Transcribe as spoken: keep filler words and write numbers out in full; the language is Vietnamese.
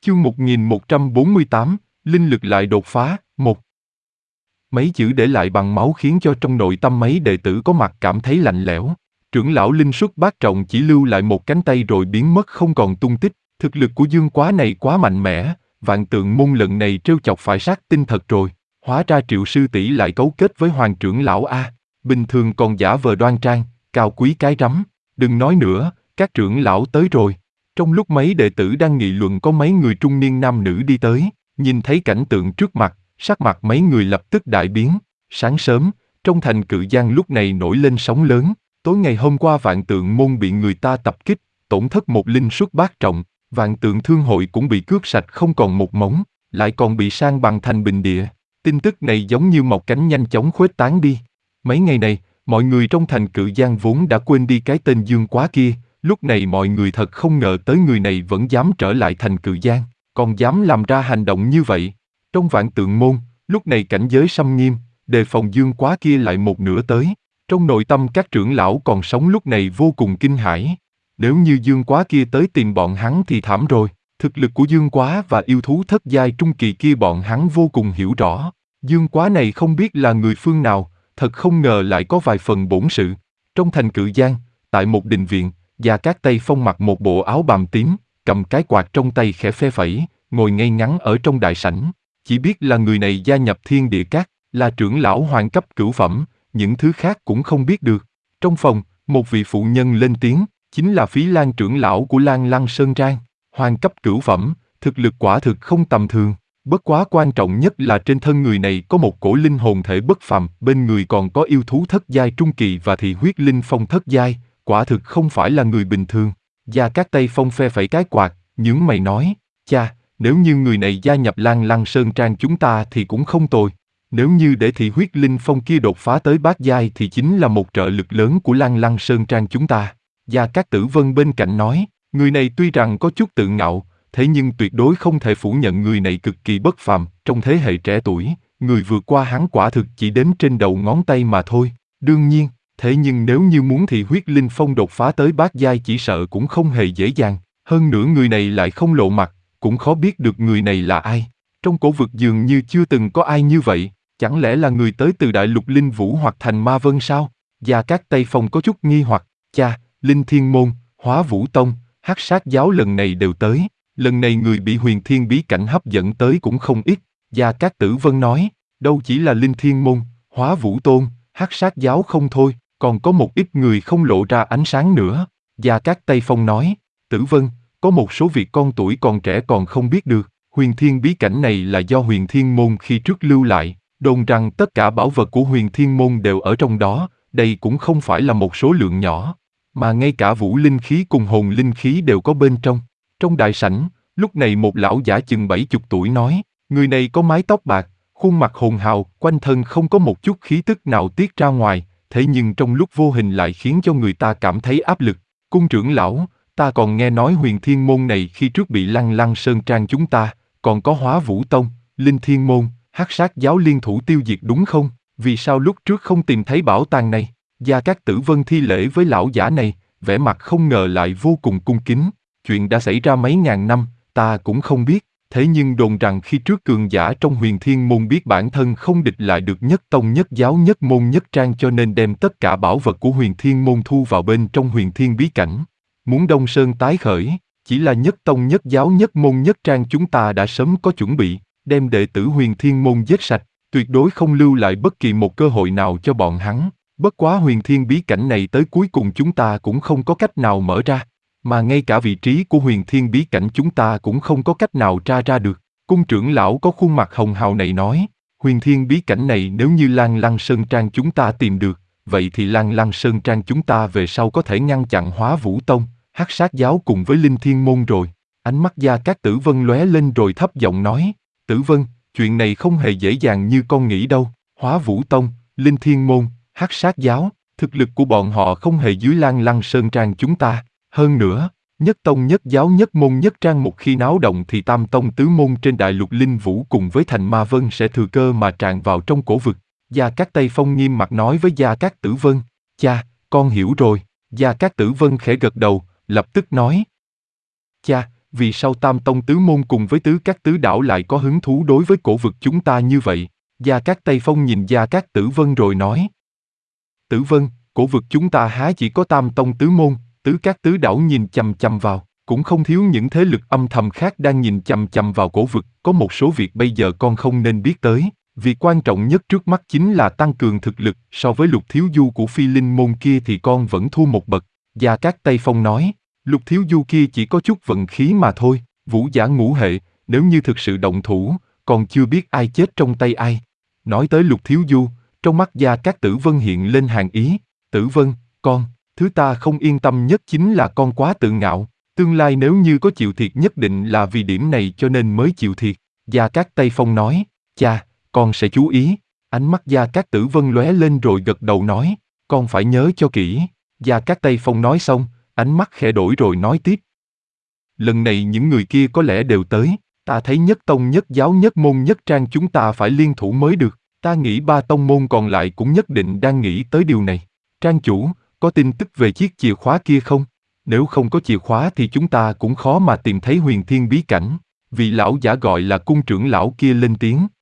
Chương một nghìn một trăm bốn mươi tám, Linh lực lại đột phá, một. Mấy chữ để lại bằng máu khiến cho trong nội tâm mấy đệ tử có mặt cảm thấy lạnh lẽo. Trưởng lão Linh Xuất Bát Trọng chỉ lưu lại một cánh tay rồi biến mất không còn tung tích. Thực lực của Dương Quá này quá mạnh mẽ, Vạn Tượng Môn lần này trêu chọc phải sát tinh thật rồi. Hóa ra Triệu sư tỷ lại cấu kết với Hoàng trưởng lão a. Bình thường còn giả vờ đoan trang, cao quý cái rắm. Đừng nói nữa, các trưởng lão tới rồi. Trong lúc mấy đệ tử đang nghị luận có mấy người trung niên nam nữ đi tới, nhìn thấy cảnh tượng trước mặt, sắc mặt mấy người lập tức đại biến. Sáng sớm, trong thành Cự Giang lúc này nổi lên sóng lớn. Tối ngày hôm qua Vạn Tượng Môn bị người ta tập kích, tổn thất một Linh Xuất Bát Trọng. Vạn Tượng Thương hội cũng bị cướp sạch không còn một mống, lại còn bị san bằng thành bình địa. Tin tức này giống như mọc cánh nhanh chóng khuếch tán đi. Mấy ngày này, mọi người trong thành Cự Giang vốn đã quên đi cái tên Dương Quá kia. Lúc này mọi người thật không ngờ tới người này vẫn dám trở lại thành Cự Giang, còn dám làm ra hành động như vậy. Trong Vạn Tượng Môn, lúc này cảnh giới xâm nghiêm, đề phòng Dương Quá kia lại một nửa tới. Trong nội tâm các trưởng lão còn sống lúc này vô cùng kinh hãi. Nếu như Dương Quá kia tới tìm bọn hắn thì thảm rồi. Thực lực của Dương Quá và yêu thú thất giai trung kỳ kia bọn hắn vô cùng hiểu rõ. Dương Quá này không biết là người phương nào, thật không ngờ lại có vài phần bổn sự. Trong thành Cự Giang, tại một đình viện, Gia Cát Tây Phong mặc một bộ áo bàm tím, cầm cái quạt trong tay khẽ phe phẩy, ngồi ngay ngắn ở trong đại sảnh. Chỉ biết là người này gia nhập Thiên Địa Các, là trưởng lão hoàng cấp cửu phẩm, những thứ khác cũng không biết được. Trong phòng, một vị phụ nhân lên tiếng, chính là Phí Lan trưởng lão của Lan Lăng Sơn Trang. Hoàng cấp cửu phẩm, thực lực quả thực không tầm thường. Bất quá quan trọng nhất là trên thân người này có một cổ linh hồn thể bất phàm, bên người còn có yêu thú thất giai trung kỳ và thị huyết linh phong thất giai. Quả thực không phải là người bình thường. Gia Cát Tây Phong phe phẩy cái quạt, nhướng mày nói, cha, nếu như người này gia nhập Lan Lăng Sơn Trang chúng ta thì cũng không tồi. Nếu như để thị huyết linh phong kia đột phá tới bát giai thì chính là một trợ lực lớn của Lan Lăng Sơn Trang chúng ta. Gia Cát Tử Vân bên cạnh nói, người này tuy rằng có chút tự ngạo, thế nhưng tuyệt đối không thể phủ nhận người này cực kỳ bất phàm. Trong thế hệ trẻ tuổi, người vượt qua hắn quả thực chỉ đếm trên đầu ngón tay mà thôi. Đương nhiên, thế nhưng nếu như muốn thị huyết linh phong đột phá tới bát giai chỉ sợ cũng không hề dễ dàng. Hơn nữa người này lại không lộ mặt, cũng khó biết được người này là ai. Trong cổ vực dường như chưa từng có ai như vậy. Chẳng lẽ là người tới từ Đại Lục Linh Vũ hoặc thành Ma Vân sao? Gia Cát Tây Phong có chút nghi hoặc. Cha, Linh Thiên Môn, Hóa Vũ Tông, Hắc Sát Giáo lần này đều tới. Lần này người bị Huyền Thiên bí cảnh hấp dẫn tới cũng không ít. Gia Cát Tử Vân nói, đâu chỉ là Linh Thiên Môn, Hóa Vũ Tôn, Hắc Sát Giáo không thôi, còn có một ít người không lộ ra ánh sáng nữa. Gia Cát Tây Phong nói, Tử Vân, có một số việc con tuổi còn trẻ còn không biết được. Huyền Thiên bí cảnh này là do Huyền Thiên Môn khi trước lưu lại, đồn rằng tất cả bảo vật của Huyền Thiên Môn đều ở trong đó. Đây cũng không phải là một số lượng nhỏ, mà ngay cả vũ linh khí cùng hồn linh khí đều có bên trong. Trong đại sảnh, lúc này một lão giả chừng bảy chục tuổi nói, người này có mái tóc bạc, khuôn mặt hồn hào, quanh thân không có một chút khí tức nào tiết ra ngoài, thế nhưng trong lúc vô hình lại khiến cho người ta cảm thấy áp lực. Cung trưởng lão, ta còn nghe nói Huyền Thiên Môn này khi trước bị Lăng Lăng Sơn Trang chúng ta, còn có Hóa Vũ Tông, Linh Thiên Môn, Hắc Sát Giáo liên thủ tiêu diệt đúng không? Vì sao lúc trước không tìm thấy bảo tàng này? Gia Cát Tử Vân thi lễ với lão giả này, vẻ mặt không ngờ lại vô cùng cung kính. Chuyện đã xảy ra mấy ngàn năm, ta cũng không biết. Thế nhưng đồn rằng khi trước cường giả trong Huyền Thiên Môn biết bản thân không địch lại được nhất tông nhất giáo nhất môn nhất trang cho nên đem tất cả bảo vật của Huyền Thiên Môn thu vào bên trong Huyền Thiên bí cảnh. Muốn Đông Sơn tái khởi, chỉ là nhất tông nhất giáo nhất môn nhất trang chúng ta đã sớm có chuẩn bị, đem đệ tử Huyền Thiên Môn giết sạch, tuyệt đối không lưu lại bất kỳ một cơ hội nào cho bọn hắn. Bất quá Huyền Thiên bí cảnh này tới cuối cùng chúng ta cũng không có cách nào mở ra. Mà ngay cả vị trí của Huyền Thiên bí cảnh chúng ta cũng không có cách nào tra ra được. Cung trưởng lão có khuôn mặt hồng hào này nói, Huyền Thiên bí cảnh này nếu như Lan Lăng Sơn Trang chúng ta tìm được, vậy thì Lan Lăng Sơn Trang chúng ta về sau có thể ngăn chặn Hóa Vũ Tông, Hắc Sát Giáo cùng với Linh Thiên Môn rồi. Ánh mắt Gia Cát Tử Vân lóe lên rồi thấp giọng nói, Tử Vân, chuyện này không hề dễ dàng như con nghĩ đâu. Hóa Vũ Tông, Linh Thiên Môn, Hắc Sát Giáo, thực lực của bọn họ không hề dưới Lan Lăng Sơn Trang chúng ta. Hơn nữa, nhất tông nhất giáo nhất môn nhất trang một khi náo động thì tam tông tứ môn trên Đại Lục Linh Vũ cùng với thành Ma Vân sẽ thừa cơ mà tràn vào trong cổ vực. Gia Cát Tây Phong nghiêm mặt nói với Gia Cát Tử Vân, cha, con hiểu rồi. Gia Cát Tử Vân khẽ gật đầu, lập tức nói, cha, vì sao Tam Tông Tứ Môn cùng với Tứ Các Tứ Đảo lại có hứng thú đối với cổ vực chúng ta như vậy? Gia Cát Tây Phong nhìn Gia Cát Tử Vân rồi nói. Tử Vân, cổ vực chúng ta há chỉ có Tam Tông Tứ Môn, Tứ Các Tứ Đảo nhìn chằm chằm vào, cũng không thiếu những thế lực âm thầm khác đang nhìn chằm chằm vào cổ vực, có một số việc bây giờ con không nên biết tới. Việc quan trọng nhất trước mắt chính là tăng cường thực lực, so với Lục Thiếu Du của Phi Linh môn kia thì con vẫn thua một bậc. Gia Cát Tây Phong nói, Lục Thiếu Du kia chỉ có chút vận khí mà thôi, vũ giả ngũ hệ, nếu như thực sự động thủ, còn chưa biết ai chết trong tay ai. Nói tới Lục Thiếu Du, trong mắt Gia Cát Tử Vân hiện lên hàn ý. Tử Vân, con, thứ ta không yên tâm nhất chính là con quá tự ngạo. Tương lai nếu như có chịu thiệt nhất định là vì điểm này cho nên mới chịu thiệt. Gia Cát Tây Phong nói, cha, con sẽ chú ý. Ánh mắt Gia Cát Tử Vân lóe lên rồi gật đầu nói, con phải nhớ cho kỹ. Gia Cát Tây Phong nói xong, ánh mắt khẽ đổi rồi nói tiếp. Lần này những người kia có lẽ đều tới, ta thấy nhất tông nhất giáo nhất môn nhất trang chúng ta phải liên thủ mới được, ta nghĩ ba tông môn còn lại cũng nhất định đang nghĩ tới điều này. Trang chủ, có tin tức về chiếc chìa khóa kia không? Nếu không có chìa khóa thì chúng ta cũng khó mà tìm thấy huyền thiên bí cảnh. Vị lão giả gọi là cung trưởng lão kia lên tiếng.